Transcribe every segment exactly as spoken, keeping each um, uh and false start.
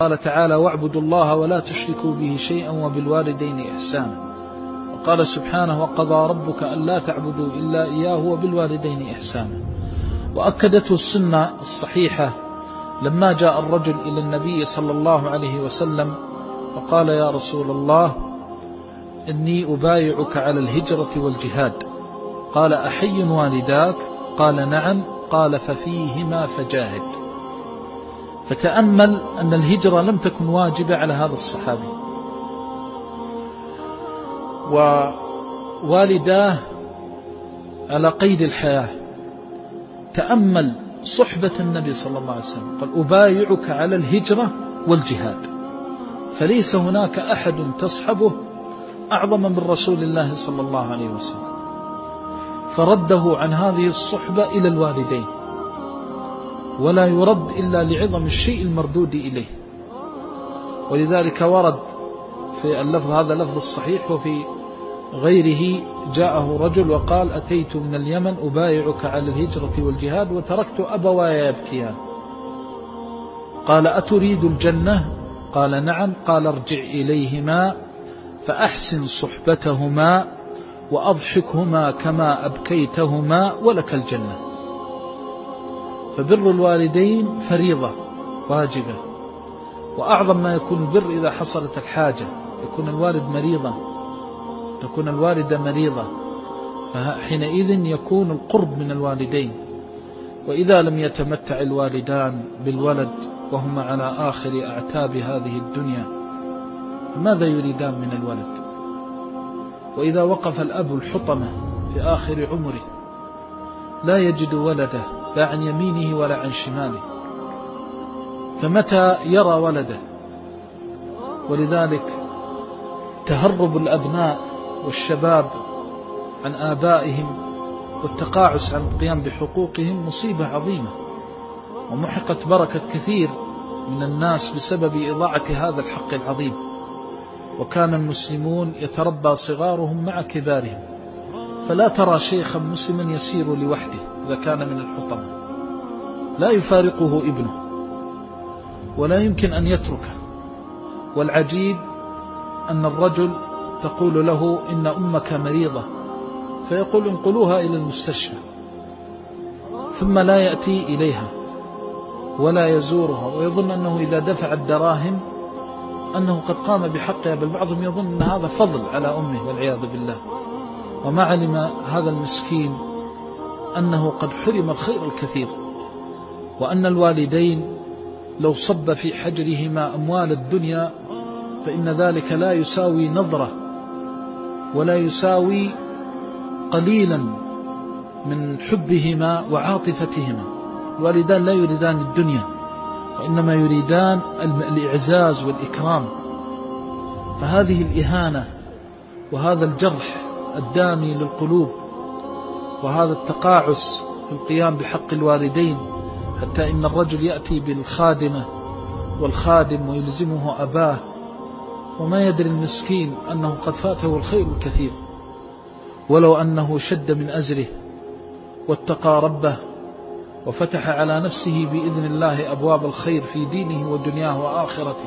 قال تعالى: واعبدوا الله ولا تشركوا به شيئا وبالوالدين إحسانا. وقال سبحانه: وقضى ربك ألا تعبدوا إلا إياه وبالوالدين إحسانا. وأكدته السنة الصحيحة لما جاء الرجل إلى النبي صلى الله عليه وسلم وقال: يا رسول الله، إني أبايعك على الهجرة والجهاد. قال: أحي والداك؟ قال: نعم. قال: ففيهما فجاهد. فتأمل أن الهجرة لم تكن واجبة على هذا الصحابي، ووالداه على قيد الحياة. تأمل صحبة النبي صلى الله عليه وسلم، قال: أبايعك على الهجرة والجهاد، فليس هناك أحد تصحبه أعظم من رسول الله صلى الله عليه وسلم، فرده عن هذه الصحبة إلى الوالدين، ولا يرد إلا لعظم الشيء المردود إليه. ولذلك ورد في اللفظ هذا لفظ الصحيح، وفي غيره جاءه رجل وقال: أتيت من اليمن أبايعك على الهجرة والجهاد وتركت أبواي يبكيان. قال: أتريد الجنة؟ قال: نعم. قال: ارجع إليهما فأحسن صحبتهما وأضحكهما كما أبكيتهما ولك الجنة. فبر الوالدين فريضة واجبة، وأعظم ما يكون البر إذا حصلت الحاجة، يكون الوالد مريضا، تكون الوالدة مريضة، فحينئذ يكون القرب من الوالدين. وإذا لم يتمتع الوالدان بالولد وهم على آخر أعتاب هذه الدنيا، ماذا يريدان من الولد؟ وإذا وقف الأب الحطمة في آخر عمره لا يجد ولده لا عن يمينه ولا عن شماله، فمتى يرى ولده؟ ولذلك تهرب الأبناء والشباب عن آبائهم والتقاعس عن القيام بحقوقهم مصيبة عظيمة، ومحقت بركة كثير من الناس بسبب إضاعة هذا الحق العظيم. وكان المسلمون يتربى صغارهم مع كبارهم، فلا ترى شيخا مسلما يسير لوحده إذا كان من الحطمة، لا يفارقه ابنه ولا يمكن أن يتركه. والعجيب أن الرجل تقول له: إن أمك مريضة، فيقول: انقلوها إلى المستشفى، ثم لا يأتي إليها ولا يزورها، ويظن أنه إذا دفع الدراهم أنه قد قام بحقها، بل بعضهم يظن أن هذا فضل على أمه والعياذ بالله. وما علم هذا المسكين أنه قد حرم الخير الكثير، وأن الوالدين لو صب في حجرهما أموال الدنيا فإن ذلك لا يساوي نظرة ولا يساوي قليلا من حبهما وعاطفتهما. الوالدان لا يريدان الدنيا، وإنما يريدان الإعزاز والإكرام. فهذه الإهانة وهذا الجرح الدامي للقلوب وهذا التقاعس في القيام بحق الوالدين، حتى إن الرجل يأتي بالخادمة والخادم ويلزمه أباه، وما يدري المسكين أنه قد فاته الخير الكثير، ولو أنه شد من أزره واتقى ربه وفتح على نفسه بإذن الله أبواب الخير في دينه ودنياه وآخرته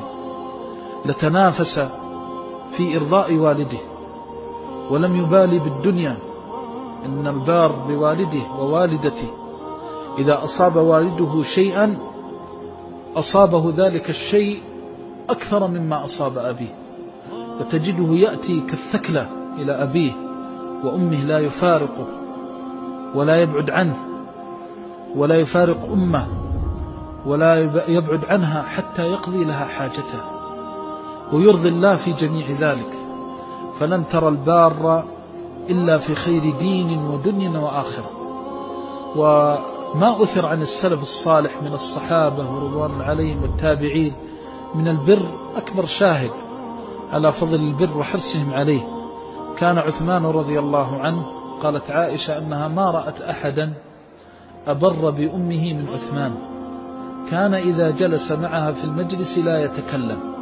لتنافس في إرضاء والده، ولم يبالي بالدنيا. إن البار بوالده ووالدته إذا أصاب والده شيئا أصابه ذلك الشيء أكثر مما أصاب أبيه، وتجده يأتي كالثكلة إلى أبيه وأمه، لا يفارقه ولا يبعد عنه ولا يفارق أمه ولا يبعد عنها حتى يقضي لها حاجتها، ويرضي الله في جميع ذلك. فلن ترى البار إلا في خير دين ودنيا وآخرة. وما أثر عن السلف الصالح من الصحابة ورضوان عليهم والتابعين من البر أكبر شاهد على فضل البر وحرصهم عليه كان عثمان رضي الله عنه. قالت عائشة أنها ما رأت أحدا أبر بأمه من عثمان، كان إذا جلس معها في المجلس لا يتكلم